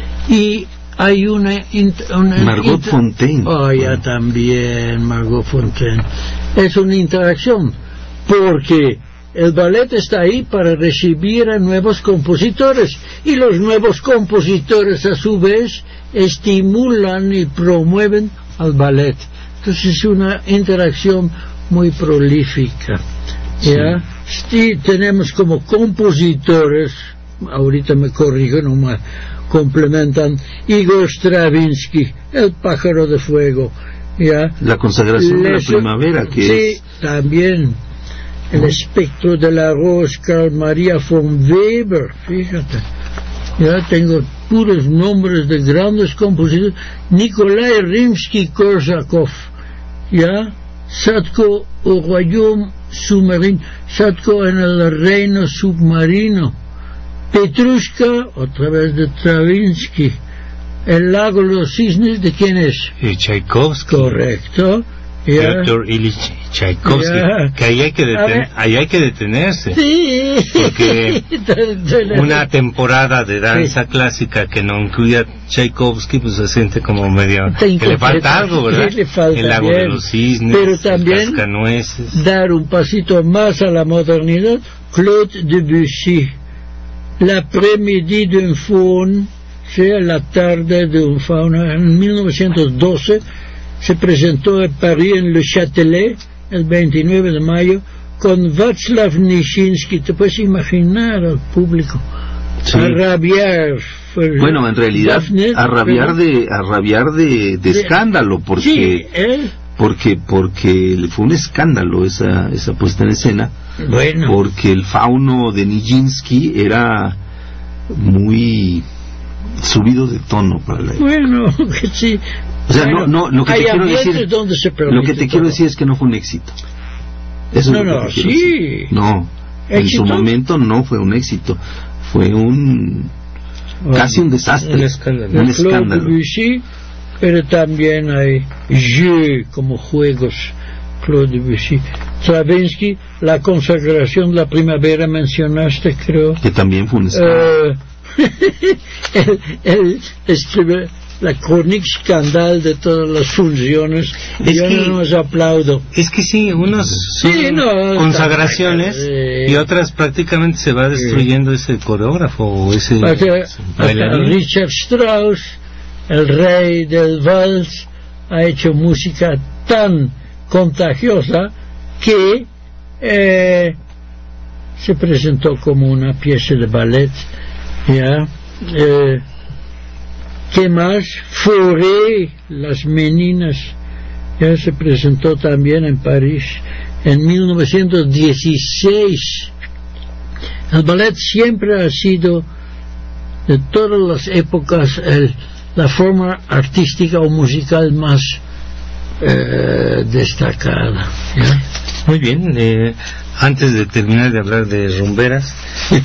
Y hay una, una Margot inter... Fontaine. Oh, ya bueno. También Margot Fontaine. Es una interacción, porque el ballet está ahí para recibir a nuevos compositores, y los nuevos compositores a su vez estimulan y promueven al ballet. Entonces es una interacción muy prolífica. ¿Ya? Sí. Sí, tenemos como compositores, ahorita me corrijo nomás, complementan Igor Stravinsky, El pájaro de fuego, ¿ya? La consagración Les... de la primavera, que sí, es... también El espectro de la Rose, Carl Maria von Weber, fíjate. Ya tengo puros nombres de grandes compositores. Nikolai Rimsky-Korsakov, ya, Sadko au Royaume Submarino, Sadko en el reino submarino, Petrushka, otra vez de Stravinsky, El lago de los cisnes, ¿de quién es? Y Tchaikovsky. Correcto. Fyodor Ilich Tchaikovsky, yeah. Que ahí hay que, deten- ahí hay que detenerse, sí. Porque una temporada de danza sí. clásica que no incluya Tchaikovsky, pues se siente como medio que le falta algo, ¿verdad? Sí, le falta el lago bien. de los cisnes, pero también el cascanueces. Dar un pasito más a la modernidad. Claude Debussy, L'après-midi d'un faune, sea la tarde de un fauna, en mil novecientos doce se presentó en París, en Le Châtelet, el veintinueve de mayo, con Václav Nijinsky. Te puedes imaginar al público sí. a rabiar. Bueno, en realidad Daphne, a rabiar de a rabiar de, de, de escándalo, porque sí, ¿eh? porque porque fue un escándalo esa esa puesta en escena. Bueno. Porque el fauno de Nijinsky era muy subido de tono para la época. Bueno, que sí. O sea, bueno, no, no, lo que te quiero decir, donde se lo que te todo. quiero decir es que no fue un éxito. Eso no, es lo no, que sí. Decir. No, ¿éxito? En su momento no fue un éxito, fue un bueno, casi un desastre, un escándalo. Un escándalo. Debussy, pero también hay jeux como juegos. Claude Debussy, Stravinsky, La consagración de la primavera mencionaste, creo. Que también fue un escándalo. Uh, él, él escribe la crónica scandal de todas las funciones, y yo no nos aplaudo. Es que sí, unos son sí, no, consagraciones eh, y otras prácticamente se va destruyendo eh, ese coreógrafo o ese bailarín. Richard Strauss, el rey del vals, ha hecho música tan contagiosa que eh, se presentó como una pieza de ballet, ya. Eh, ¿Qué más? Fauré, Las Meninas, ya se presentó también en París en mil novecientos dieciséis. El ballet siempre ha sido, de todas las épocas, el, la forma artística o musical más eh, destacada, ¿ya? Muy bien, eh, antes de terminar de hablar de rumberas,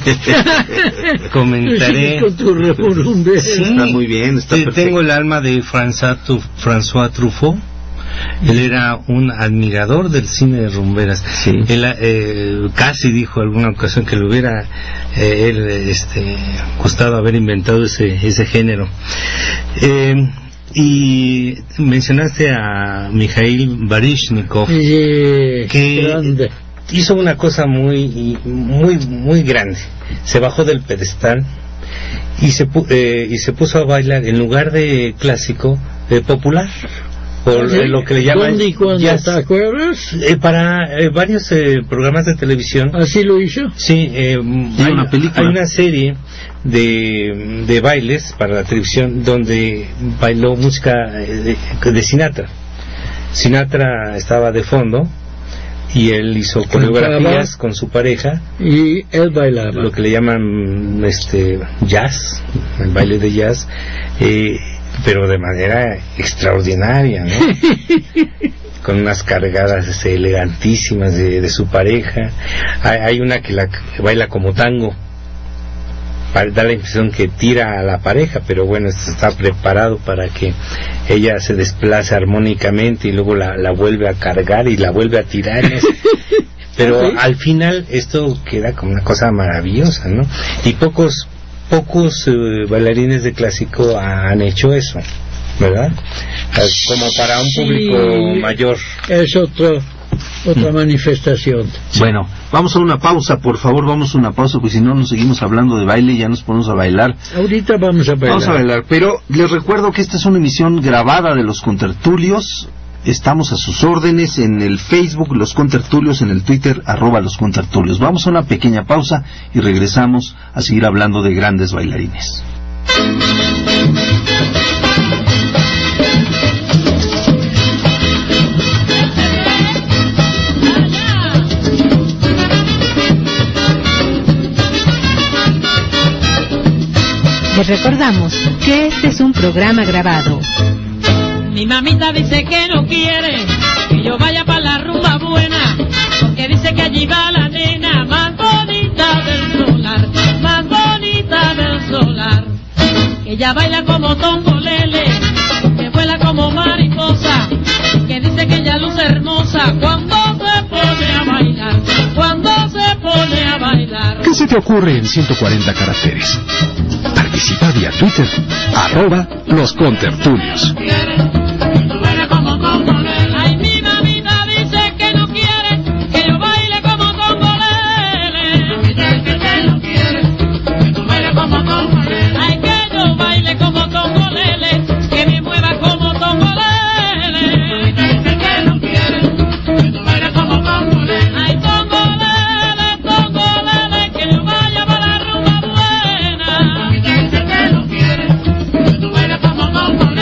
comentaré. Sí, está muy bien, está perfecto. Tengo el alma de François, François Truffaut. Él era un admirador del cine de rumberas. Sí. Él eh, casi dijo alguna ocasión que le hubiera eh, él, este, gustado haber inventado ese, ese género. Eh, y mencionaste a Mikhail Baryshnikov, sí, que grande. Hizo una cosa muy muy muy grande. Se bajó del pedestal y se pu eh, y se puso a bailar en lugar de clásico, de popular, por ¿sí? eh, lo que le llaman ¿Dónde y cuándo? jazz. ¿Te acuerdas? Eh, para eh, varios eh, programas de televisión. ¿Así lo hizo? Sí, eh, hay, una película. hay una serie de, de bailes para la televisión donde bailó música de, de Sinatra. Sinatra estaba de fondo y él hizo coreografías con su pareja y él bailaba, lo que le llaman este jazz, el baile de jazz, eh, pero de manera extraordinaria, ¿no? Con unas cargadas este, elegantísimas de, de su pareja. Hay, hay una que la que baila como tango, da la impresión que tira a la pareja, pero bueno, está preparado para que ella se desplace armónicamente y luego la, la vuelve a cargar y la vuelve a tirar, ¿no? Pero okay, al final esto queda como una cosa maravillosa, ¿no? Y pocos pocos eh, bailarines de clásico han hecho eso, ¿verdad? Como para un público sí, mayor. Es otro otra manifestación. Bueno, vamos a una pausa, por favor, vamos a una pausa, porque si no nos seguimos hablando de baile, ya nos ponemos a bailar. Ahorita vamos a bailar. Vamos a bailar, pero les recuerdo que esta es una emisión grabada de Los Contertulios. Estamos a sus órdenes en el Facebook Los Contertulios, en el Twitter arroba Los Contertulios. Vamos a una pequeña pausa y regresamos a seguir hablando de grandes bailarines. Les recordamos que este es un programa grabado. Mi mamita dice que no quiere que yo vaya para la rumba buena, porque dice que allí va la nena más bonita del solar, más bonita del solar. Que ella baila como tongolele, que vuela como mariposa, que dice que ella luce hermosa cuando se pone a bailar, cuando se pone a bailar. ¿Qué se te ocurre en ciento cuarenta caracteres? Participa vía Twitter, arroba Los Contertulios. Ay, mi mamita dice que no quiere que yo baile como tongolele. Dice que no quiere que tú bailes como tongolele. Ay, que yo baile como tongolele, que me mueva como tongolele. Dice que no quiere que tú bailes como tongolele. Ay, tongolele, tongolele, que yo vaya para la rumba buena. Dice que no quiere que tú bailes como tongolele.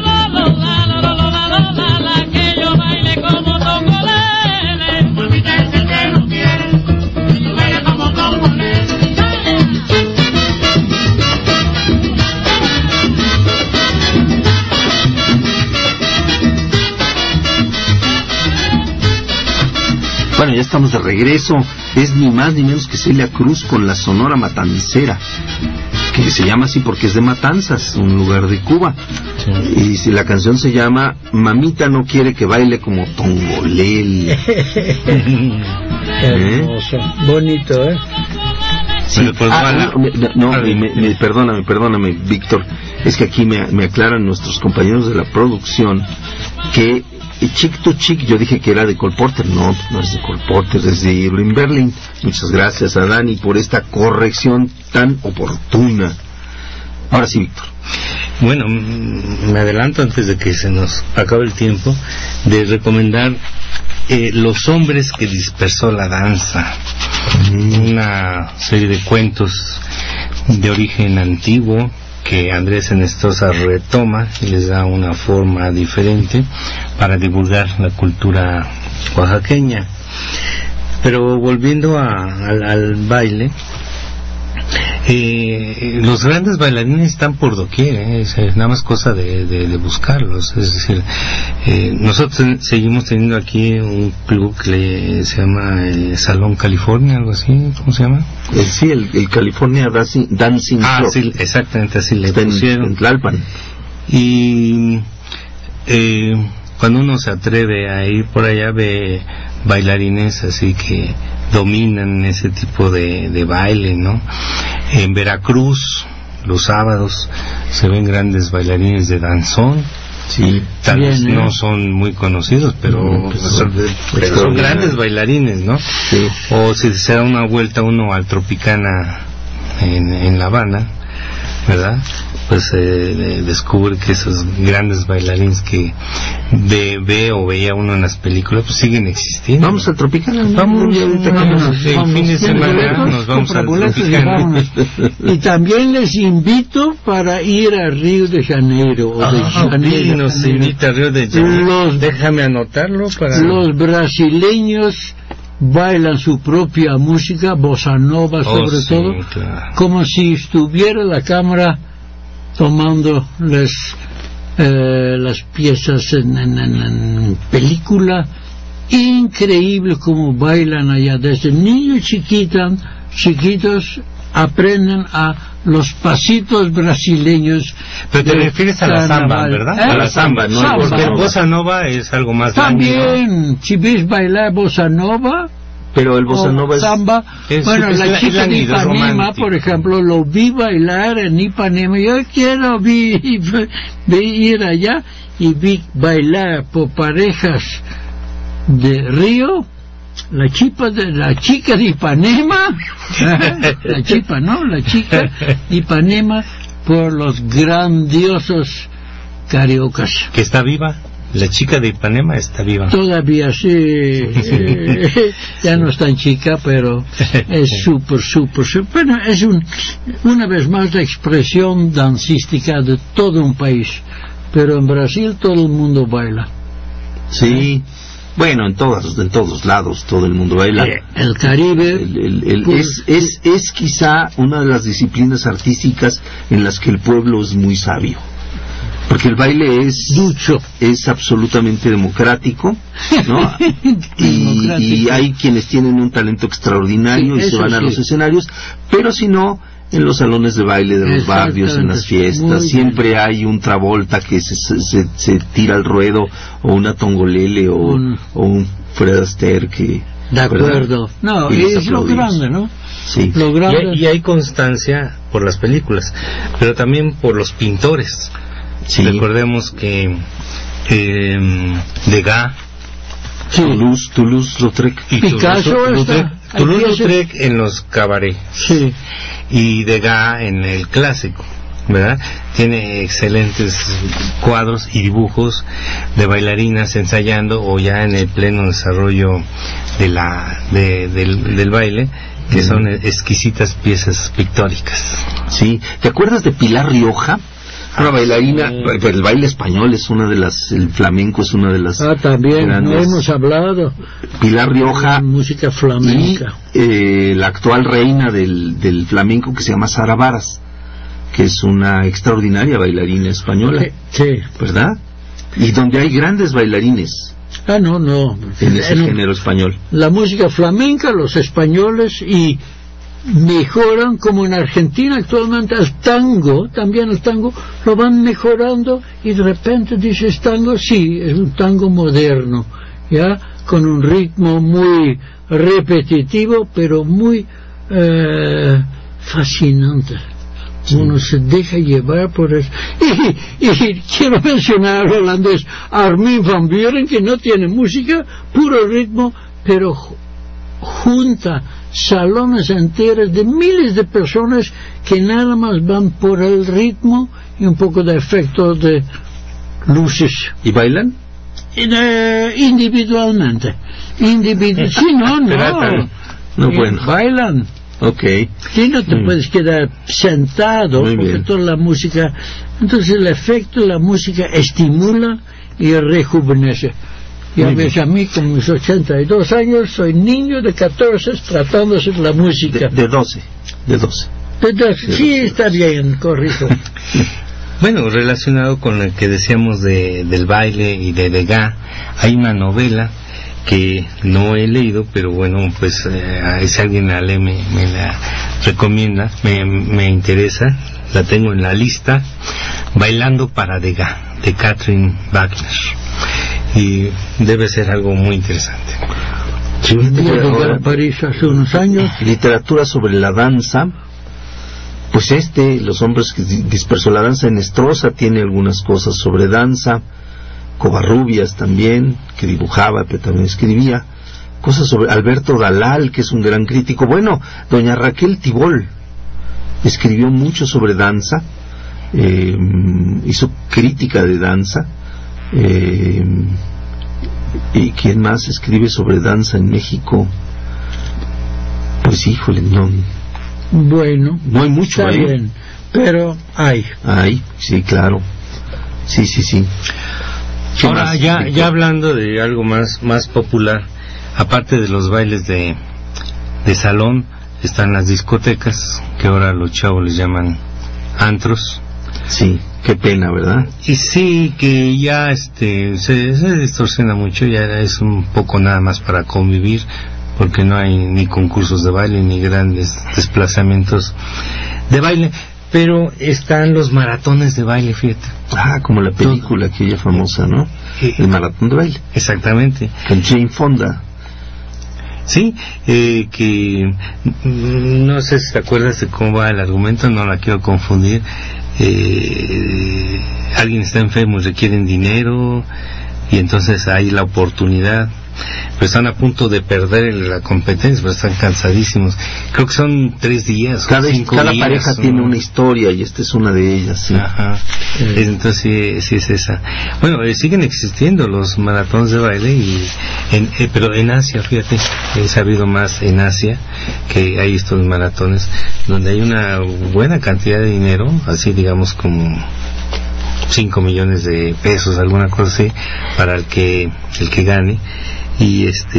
Bueno, ya estamos de regreso. Es ni más ni menos que Celia Cruz con la Sonora Matancera, que se llama así porque es de Matanzas, un lugar de Cuba. Sí. Y si la canción se llama Mamita no quiere que baile como tongolele. Hermoso, ¿eh? Bonito, ¿eh? Sí. Ah, no, me, no me, me, me, perdóname, perdóname, Víctor. Es que aquí me, me aclaran nuestros compañeros de la producción que Chick to Chick, yo dije que era de Cole Porter. No, no es de Cole Porter, es de Irving Berlin. Muchas gracias a Dani por esta corrección tan oportuna. Ahora sí, Víctor. Bueno, me adelanto antes de que se nos acabe el tiempo de recomendar eh, Los hombres que dispersó la danza, una serie de cuentos de origen antiguo que Andrés Enestrosa retoma y les da una forma diferente para divulgar la cultura oaxaqueña. Pero volviendo a, al, al baile, eh, los grandes bailarines están por doquier, ¿eh? Es, es nada más cosa de, de, de buscarlos. Es decir, eh, nosotros ten, seguimos teniendo aquí un club que le, se llama el Salón California, algo así, ¿cómo se llama? Eh, sí, el, el California Dancing, Dancing ah, Club. Sí, exactamente así le Está pusieron. En, en Tlalpan. Y eh, cuando uno se atreve a ir por allá ve bailarines así que dominan ese tipo de, de baile, ¿no? En Veracruz, los sábados, se ven grandes bailarines de danzón. Sí, tal vez bien, ¿eh? No son muy conocidos, pero no, pues son, pues son, son grandes bailarines, ¿no? Sí. O si se da una vuelta uno al Tropicana en, en La Habana, ¿verdad? Pues eh, descubre que esos grandes bailarines que ve, ve o veía uno en las películas, pues siguen existiendo. Vamos al Tropicana. Vamos, ahorita vamos, el fin de semana nos vamos al Tropicana. Y también les invito para ir a Río de Janeiro. O de Ah, Janeiro, sí, nos Janeiro. invita a Río de Janeiro. Los, Déjame anotarlo para... los brasileños bailan su propia música, bossa nova Oh, sobre sí, todo, claro. como si estuviera la cámara tomando las eh, las piezas en, en, en, en película. Increíble como bailan allá, desde niños chiquitan, chiquitos aprenden a los pasitos brasileños. Pero te refieres a la samba, carnaval. ¿verdad? ¿Eh? A la samba, ¿no? Samba. Porque el bossa nova es algo más grande, ¿no? También, si ves bailar bossa nova Pero el bossa o nova es... samba, es- bueno, es la la- chica es de languido, es Ipanema, romántico. por ejemplo, lo vi bailar en Ipanema. Yo quiero vi, vi ir allá y vi bailar por parejas de Río. La chica de la chica de Ipanema, la chica, ¿no? La chica de Ipanema por los grandiosos cariocas. Que está viva. La chica de Ipanema está viva. Todavía sí, eh, ya no es tan chica, pero es súper, súper, súper. Bueno, es un, una vez más la expresión dancística de todo un país, pero en Brasil todo el mundo baila. Sí. Bueno, en todos, en todos lados todo el mundo baila. Eh, el Caribe, El- el- el- pues, es, es, es quizá una de las disciplinas artísticas en las que el pueblo es muy sabio. Porque el baile es, ducho. es absolutamente democrático, ¿no? y, Democrático. y hay quienes tienen un talento extraordinario Sí, y se eso van a sí. los escenarios, pero si no, en los salones de baile de los barrios, en las Exactamente. fiestas, Muy siempre bien. hay un Travolta que se, se, se- se tira al ruedo, o una Tongolele, o Un- o un Fred Astaire que... De ¿verdad? acuerdo. No, Y les es lo aplaudimos. grande, ¿no? Sí. Lo Y grande. hay, y hay constancia por las películas, pero también por los pintores. Sí. Recordemos que eh, Degas Sí. Toulouse, Toulouse-Lautrec. y Picasso Toulouse- está- Lautrec- hay Toulouse-Lautrec en los cabarets Sí. y Degas en el clásico, ¿verdad? Tiene excelentes cuadros y dibujos de bailarinas ensayando o ya en el pleno desarrollo de la de- del, del baile, que son exquisitas piezas pictóricas. Sí. ¿Te acuerdas de Pilar Rioja? Una bailarina, sí. el baile español es una de las, el flamenco es una de las Ah, también, no grandes. hemos hablado. Pilar Rioja de música y flamenca. eh, la actual reina del, del flamenco que se llama Sara Varas, que es una extraordinaria bailarina española, Sí. ¿verdad? Y donde hay grandes bailarines Ah, no, no. en ese En género español. la música flamenca, los españoles, y mejoran, como en Argentina actualmente, el tango, también el tango, lo van mejorando, y de repente dices tango, sí, es un tango moderno, ya, con un ritmo muy repetitivo, pero muy eh, fascinante. Uno se deja llevar por eso. Y, y quiero mencionar al holandés Armin van Buuren, que no tiene música, puro ritmo, pero junta salones enteros de miles de personas que nada más van por el ritmo y un poco de efecto de luces. ¿Y bailan? Eh, individualmente. Individu sí, no, no. No, bueno. Bailan. Ok. Sí, no te mm. puedes quedar sentado, Muy porque bien. toda la música... Entonces el efecto de la música estimula y rejuvenece. Ya Muy ves, bien. a mí con mis ochenta y dos años, soy niño de catorce tratando de hacer la música. De, de doce. De doce. De doce. Sí, está bien, corrijo. Bueno, relacionado con lo que decíamos de, del baile y de Degas, hay una novela que no he leído, pero bueno, pues eh, si alguien la lee me, me la recomienda, me, me interesa, la tengo en la lista, Bailando para Degas, de Catherine Wagner, y debe ser algo muy interesante. Sí, Yo llegué a París hace unos años. literatura sobre la danza. Pues este, Los hombres que dispersó la danza, en Nestrosa tiene algunas cosas sobre danza. Covarrubias también, que dibujaba, pero también escribía. Cosas sobre Alberto Dalal, que es un gran crítico. Bueno, doña Raquel Tibol escribió mucho sobre danza, eh, hizo crítica de danza. Eh, ¿Y quién más escribe sobre danza en México? Pues híjole, no... Bueno, No hay mucho, está ¿eh? bien, pero hay. Ay, sí, claro. Sí, sí, sí. ¿Qué Ahora, más, ya, Víctor? ya hablando de algo más, más popular, aparte de los bailes de, de salón, están las discotecas, que ahora los chavos les llaman antros. Sí, qué pena, ¿verdad? Y sí, que ya este se, se distorsiona mucho, ya es un poco nada más para convivir, porque no hay ni concursos de baile ni grandes desplazamientos de baile, pero están los maratones de baile, fíjate. Ah, como la película aquella famosa, ¿no? El maratón de baile. Exactamente. Con Jane Fonda. Sí, eh, que mm, no sé si te acuerdas de cómo va el argumento, no la quiero confundir. Eh, alguien está enfermo y requieren dinero, y entonces hay la oportunidad, pero están a punto de perder la competencia, pero están cansadísimos. Creo que son tres días. Cada, cinco cada días, pareja ¿no? tiene una historia y esta es una de ellas, sí. Ajá. Es- entonces sí, sí es esa. Bueno, eh, siguen existiendo los maratones de baile, y en, eh, pero en Asia, fíjate, he sabido más en Asia que hay estos maratones donde hay una buena cantidad de dinero, así digamos como cinco millones de pesos, alguna cosa así, para el que el que gane. Y este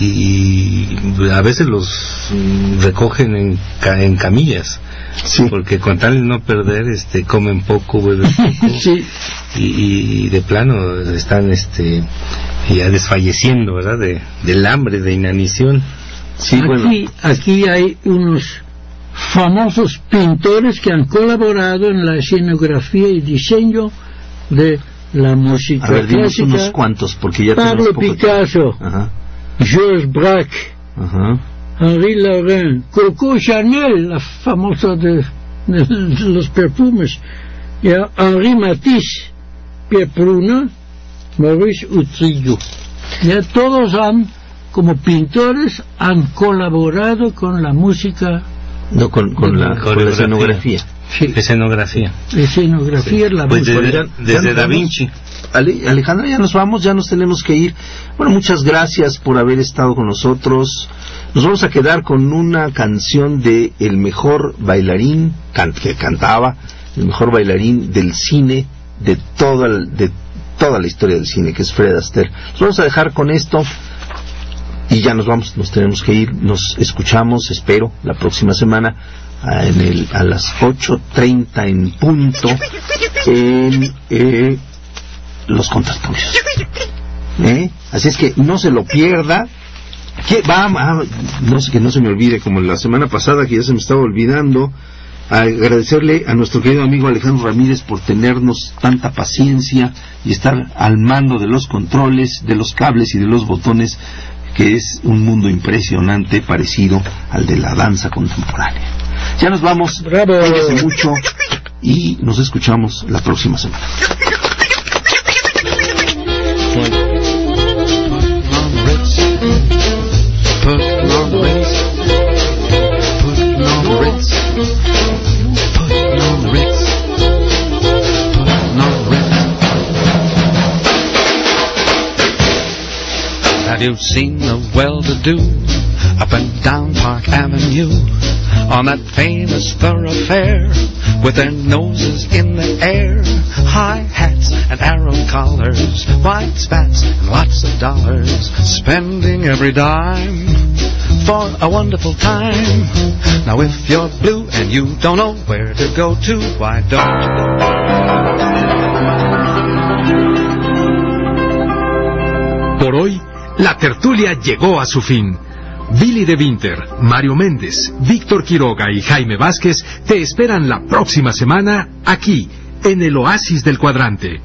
y, y a veces los mm, recogen en, ca- en camillas, Sí. porque con tal de no perder, este comen poco, beben poco, Sí. y, y de plano están este ya desfalleciendo, ¿verdad? De, del hambre, de inanición. Sí, bueno. Aquí, aquí hay unos famosos pintores que han colaborado en la escenografía y diseño de la música A ver, dimos clásica. unos cuantos, porque ya Pablo tenemos poco Picasso, tiempo. Ajá, Georges Braque, ajá. Henri Laurent, Coco Chanel, la famosa de, de los perfumes, y a Henri Matisse, Pierre Pruna, Maurice Utrillo. Ya todos han, como pintores, han colaborado con la música, No, con, con, la, con la Coreografía. escenografía. sí, Escenografía. escenografía, la Pues música. desde, Ya- ya desde nos Da vamos. Vinci. Ale- Alejandra, ya nos vamos, ya nos tenemos que ir. Bueno, muchas gracias por haber estado con nosotros. Nos vamos a quedar con una canción de el mejor bailarín can- que cantaba, el mejor bailarín del cine de toda, el- de toda la historia del cine, que es Fred Astaire. Nos vamos a dejar con esto y ya nos vamos, nos tenemos que ir. Nos escuchamos, espero, la próxima semana a, en el, a las ocho treinta en punto en eh, Los Contertulios. ¿Eh? Así es que no se lo pierda. Que va, va, no sé, que no se me olvide, como la semana pasada que ya se me estaba olvidando, agradecerle a nuestro querido amigo Alejandro Ramírez por tenernos tanta paciencia y estar al mando de los controles, de los cables y de los botones, que es un mundo impresionante parecido al de la danza contemporánea. Ya nos vamos. Bravo. Cuídense mucho y nos escuchamos la próxima semana. Have you seen the well-to-do up and down Park Avenue on that famous thoroughfare with their noses in the air? High hats and arrow collars, white spats and lots of dollars, spending every dime for a wonderful time. Now if you're blue and you don't know where to go to, why don't you? Por hoy, la tertulia llegó a su fin. Billy de Winter, Mario Méndez, Víctor Quiroga y Jaime Vázquez te esperan la próxima semana aquí, en el Oasis del Cuadrante.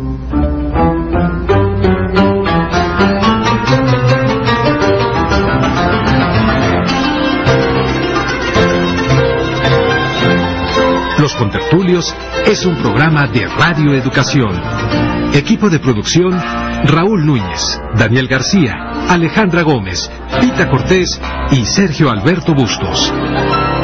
Los Contertulios es un programa de Radio Educación. Equipo de producción: Raúl Núñez, Daniel García, Alejandra Gómez, Pita Cortés y Sergio Alberto Bustos.